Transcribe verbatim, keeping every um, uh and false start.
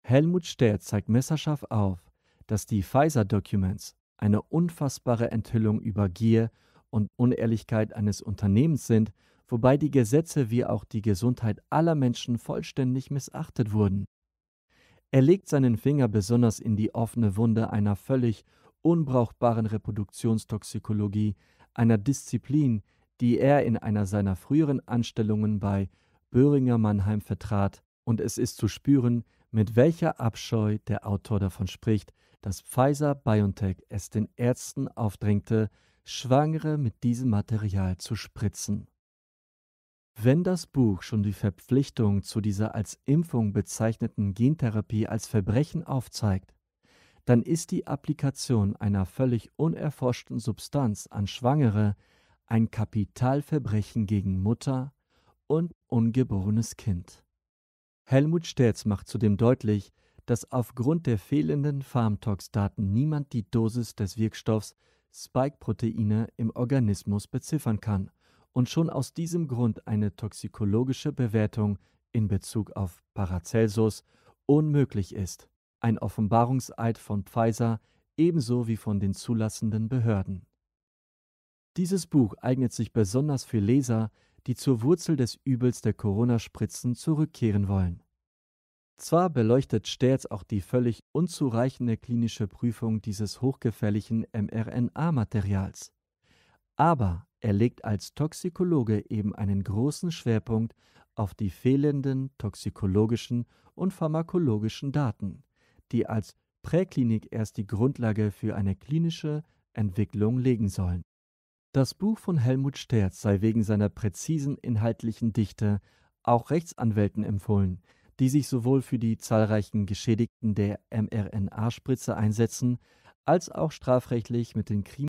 Helmut Sterz zeigt messerscharf auf, dass die Pfizer-Documents eine unfassbare Enthüllung über Gier und Unehrlichkeit eines Unternehmens sind, wobei die Gesetze wie auch die Gesundheit aller Menschen vollständig missachtet wurden. Er legt seinen Finger besonders in die offene Wunde einer völlig unbrauchbaren Reproduktionstoxikologie, einer Disziplin, die er in einer seiner früheren Anstellungen bei Boehringer Mannheim vertrat, und es ist zu spüren, mit welcher Abscheu der Autor davon spricht, dass Pfizer-BioNTech es den Ärzten aufdrängte, Schwangere mit diesem Material zu spritzen. Wenn das Buch schon die Verpflichtung zu dieser als Impfung bezeichneten Gentherapie als Verbrechen aufzeigt, dann ist die Applikation einer völlig unerforschten Substanz an Schwangere ein Kapitalverbrechen gegen Mutter und ungeborenes Kind. Helmut Sterz macht zudem deutlich, dass aufgrund der fehlenden Pharmtox-Daten niemand die Dosis des Wirkstoffs Spike-Proteine im Organismus beziffern kann und schon aus diesem Grund eine toxikologische Bewertung in Bezug auf Paracelsus unmöglich ist. Ein Offenbarungseid von Pfizer ebenso wie von den zulassenden Behörden. Dieses Buch eignet sich besonders für Leser, die zur Wurzel des Übels der Corona-Spritzen zurückkehren wollen. Zwar beleuchtet Sterz auch die völlig unzureichende klinische Prüfung dieses hochgefährlichen mRNA-Materials, aber er legt als Toxikologe eben einen großen Schwerpunkt auf die fehlenden toxikologischen und pharmakologischen Daten, die als Präklinik erst die Grundlage für eine klinische Entwicklung legen sollen. Das Buch von Helmut Sterz sei wegen seiner präzisen inhaltlichen Dichte auch Rechtsanwälten empfohlen, die sich sowohl für die zahlreichen Geschädigten der mRNA-Spritze einsetzen, als auch strafrechtlich mit den